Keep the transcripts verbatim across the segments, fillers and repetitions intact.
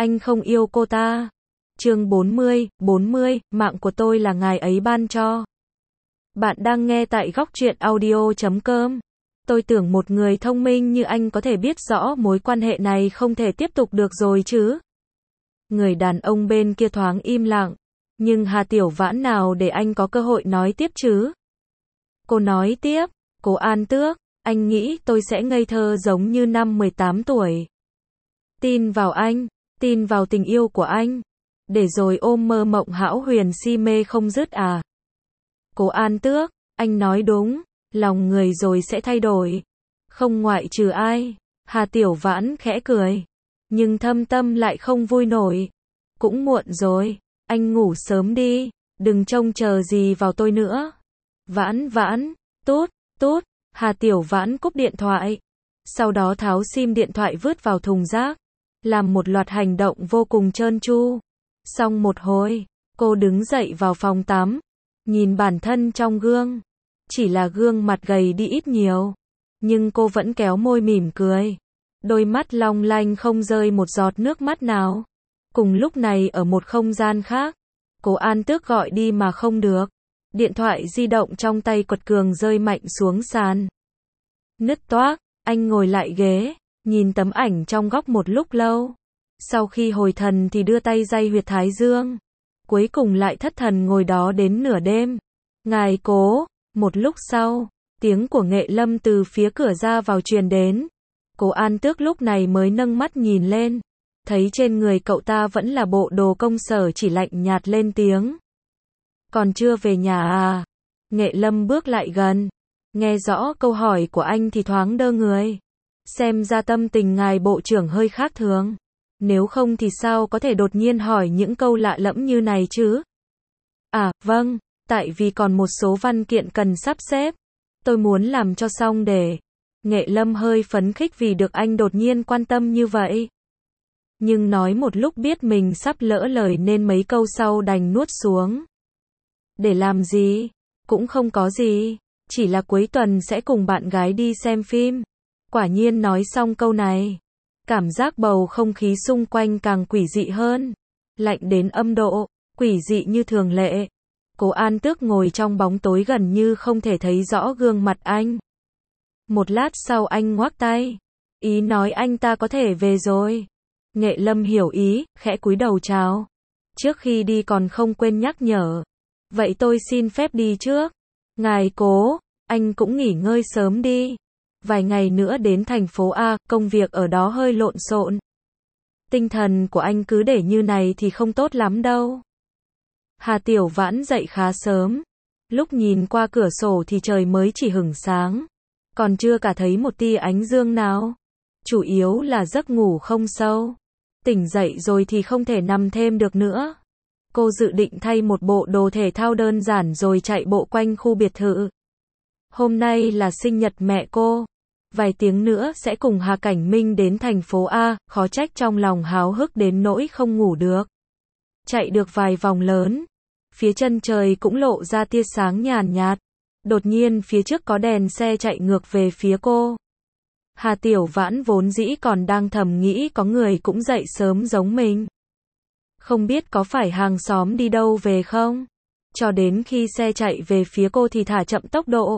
anh không yêu cô ta. Chương bốn mươi, bốn mươi, mạng của tôi là ngài ấy ban cho. Bạn đang nghe tại góc truyện audio chấm com. Tôi tưởng một người thông minh như anh có thể biết rõ mối quan hệ này không thể tiếp tục được rồi chứ. Người đàn ông bên kia thoáng im lặng. Nhưng Hà Tiểu Vãn nào để anh có cơ hội nói tiếp chứ? Cô nói tiếp, Cố An Tước, anh nghĩ tôi sẽ ngây thơ giống như năm mười tám tuổi. Tin vào anh, tin vào tình yêu của anh. Để rồi ôm mơ mộng hão huyền si mê không dứt à? Cố An Tước, anh nói đúng, lòng người rồi sẽ thay đổi. Không ngoại trừ ai. Hà Tiểu Vãn khẽ cười. Nhưng thâm tâm lại không vui nổi. Cũng muộn rồi, anh ngủ sớm đi, đừng trông chờ gì vào tôi nữa. Vãn Vãn, tút, tút, Hà Tiểu Vãn cúp điện thoại. Sau đó tháo sim điện thoại vứt vào thùng rác. Làm một loạt hành động vô cùng trơn tru. Xong một hồi, cô đứng dậy vào phòng tắm. Nhìn bản thân trong gương. Chỉ là gương mặt gầy đi ít nhiều. Nhưng cô vẫn kéo môi mỉm cười. Đôi mắt long lanh không rơi một giọt nước mắt nào. Cùng lúc này ở một không gian khác. Cố An Tước gọi đi mà không được. Điện thoại di động trong tay quật cường rơi mạnh xuống sàn. Nứt toác, anh ngồi lại ghế. Nhìn tấm ảnh trong góc một lúc lâu. Sau khi hồi thần thì đưa tay day huyệt thái dương. Cuối cùng lại thất thần ngồi đó đến nửa đêm. Ngài Cố. Một lúc sau, tiếng của Nghệ Lâm từ phía cửa ra vào truyền đến. Cố An Tước lúc này mới nâng mắt nhìn lên. Thấy trên người cậu ta vẫn là bộ đồ công sở, chỉ lạnh nhạt lên tiếng. Còn chưa về nhà à? Nghệ Lâm bước lại gần. Nghe rõ câu hỏi của anh thì thoáng đơ người. Xem ra tâm tình ngài bộ trưởng hơi khác thường. Nếu không thì sao có thể đột nhiên hỏi những câu lạ lẫm như này chứ? À, vâng, tại vì còn một số văn kiện cần sắp xếp. Tôi muốn làm cho xong để... Nghệ Lâm hơi phấn khích vì được anh đột nhiên quan tâm như vậy. Nhưng nói một lúc biết mình sắp lỡ lời nên mấy câu sau đành nuốt xuống. Để làm gì? Cũng không có gì. Chỉ là cuối tuần sẽ cùng bạn gái đi xem phim. Quả nhiên nói xong câu này. Cảm giác bầu không khí xung quanh càng quỷ dị hơn. Lạnh đến âm độ, quỷ dị như thường lệ. Cố An Tước ngồi trong bóng tối gần như không thể thấy rõ gương mặt anh. Một lát sau anh ngoác tay. Ý nói anh ta có thể về rồi. Nghệ Lâm hiểu ý, khẽ cúi đầu chào. Trước khi đi còn không quên nhắc nhở. Vậy tôi xin phép đi trước. Ngài Cố, anh cũng nghỉ ngơi sớm đi. Vài ngày nữa đến thành phố A, công việc ở đó hơi lộn xộn. Tinh thần của anh cứ để như này thì không tốt lắm đâu. Hà Tiểu Vãn dậy khá sớm. Lúc nhìn qua cửa sổ thì trời mới chỉ hửng sáng. Còn chưa cả thấy một tia ánh dương nào. Chủ yếu là giấc ngủ không sâu. Tỉnh dậy rồi thì không thể nằm thêm được nữa. Cô dự định thay một bộ đồ thể thao đơn giản rồi chạy bộ quanh khu biệt thự. Hôm nay là sinh nhật mẹ cô. Vài tiếng nữa sẽ cùng Hà Cảnh Minh đến thành phố A, khó trách trong lòng háo hức đến nỗi không ngủ được. Chạy được vài vòng lớn. Phía chân trời cũng lộ ra tia sáng nhàn nhạt. Đột nhiên phía trước có đèn xe chạy ngược về phía cô. Hà Tiểu Vãn vốn dĩ còn đang thầm nghĩ có người cũng dậy sớm giống mình. Không biết có phải hàng xóm đi đâu về không? Cho đến khi xe chạy về phía cô thì thả chậm tốc độ.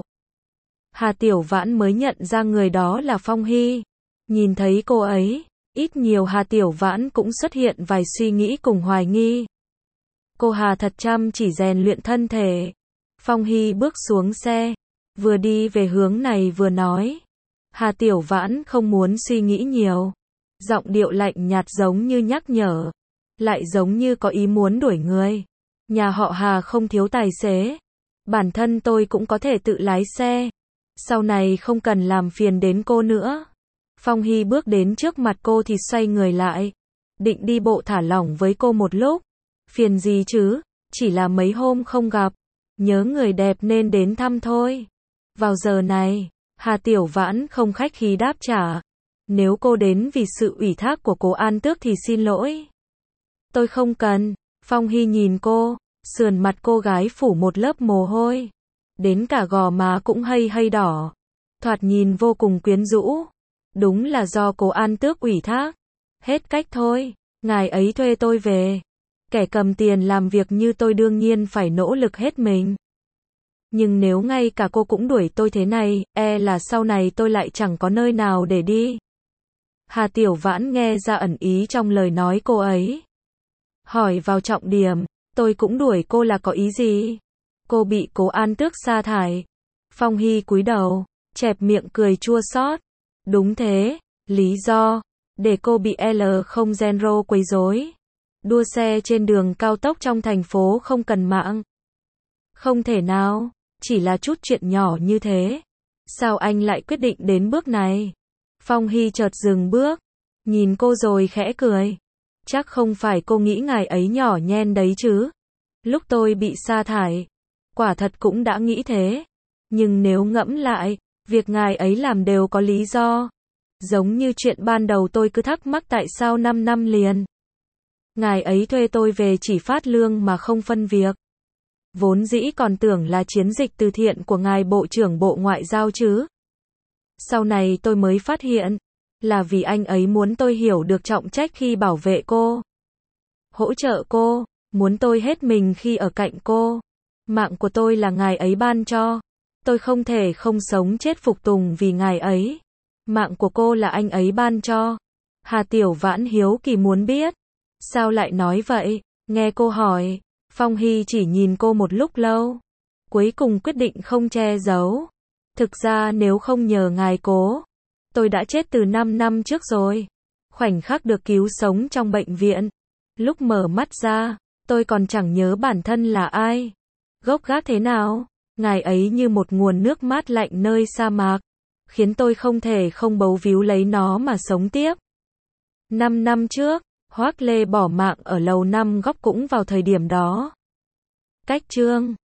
Hà Tiểu Vãn mới nhận ra người đó là Phong Hy. Nhìn thấy cô ấy, ít nhiều Hà Tiểu Vãn cũng xuất hiện vài suy nghĩ cùng hoài nghi. Cô Hà thật chăm chỉ rèn luyện thân thể. Phong Hy bước xuống xe, vừa đi về hướng này vừa nói. Hà Tiểu Vãn không muốn suy nghĩ nhiều. Giọng điệu lạnh nhạt giống như nhắc nhở. Lại giống như có ý muốn đuổi người. Nhà họ Hà không thiếu tài xế. Bản thân tôi cũng có thể tự lái xe. Sau này không cần làm phiền đến cô nữa. Phong Hy bước đến trước mặt cô thì xoay người lại. Định đi bộ thả lỏng với cô một lúc. Phiền gì chứ, chỉ là mấy hôm không gặp. Nhớ người đẹp nên đến thăm thôi. Vào giờ này, Hà Tiểu Vãn không khách khí đáp trả. Nếu cô đến vì sự ủy thác của Cố An Tước thì xin lỗi. Tôi không cần. Phong Hy nhìn cô, sườn mặt cô gái phủ một lớp mồ hôi. Đến cả gò má cũng hây hây đỏ. Thoạt nhìn vô cùng quyến rũ. Đúng là do Cố An Tước ủy thác. Hết cách thôi. Ngài ấy thuê tôi về. Kẻ cầm tiền làm việc như tôi đương nhiên phải nỗ lực hết mình. Nhưng nếu ngay cả cô cũng đuổi tôi thế này, e là sau này tôi lại chẳng có nơi nào để đi. Hà Tiểu Vãn nghe ra ẩn ý trong lời nói cô ấy. Hỏi vào trọng điểm, tôi cũng đuổi cô là có ý gì? Cô bị Cố An Tước sa thải. Phong Hy cúi đầu, chẹp miệng cười chua xót. Đúng thế, lý do, để cô bị L không Genro quấy rối. Đua xe trên đường cao tốc trong thành phố không cần mạng. Không thể nào, chỉ là chút chuyện nhỏ như thế. Sao anh lại quyết định đến bước này? Phong Hy chợt dừng bước, nhìn cô rồi khẽ cười. Chắc không phải cô nghĩ ngài ấy nhỏ nhen đấy chứ? Lúc tôi bị sa thải, quả thật cũng đã nghĩ thế. Nhưng nếu ngẫm lại, việc ngài ấy làm đều có lý do. Giống như chuyện ban đầu tôi cứ thắc mắc tại sao năm năm liền. Ngài ấy thuê tôi về chỉ phát lương mà không phân việc. Vốn dĩ còn tưởng là chiến dịch từ thiện của ngài Bộ trưởng Bộ Ngoại giao chứ. Sau này tôi mới phát hiện, là vì anh ấy muốn tôi hiểu được trọng trách khi bảo vệ cô. Hỗ trợ cô, muốn tôi hết mình khi ở cạnh cô. Mạng của tôi là ngài ấy ban cho. Tôi không thể không sống chết phục tùng vì ngài ấy. Mạng của cô là anh ấy ban cho. Hà Tiểu Vãn hiếu kỳ muốn biết. Sao lại nói vậy? Nghe cô hỏi, Phong Hy chỉ nhìn cô một lúc lâu. Cuối cùng quyết định không che giấu. Thực ra nếu không nhờ ngài Cố, tôi đã chết từ năm năm trước rồi. Khoảnh khắc được cứu sống trong bệnh viện. Lúc mở mắt ra, tôi còn chẳng nhớ bản thân là ai. Gốc gác thế nào? Ngài ấy như một nguồn nước mát lạnh nơi sa mạc, khiến tôi không thể không bấu víu lấy nó mà sống tiếp. Năm năm trước, Hoác Lê bỏ mạng ở lầu năm góc cũng vào thời điểm đó. Cách chương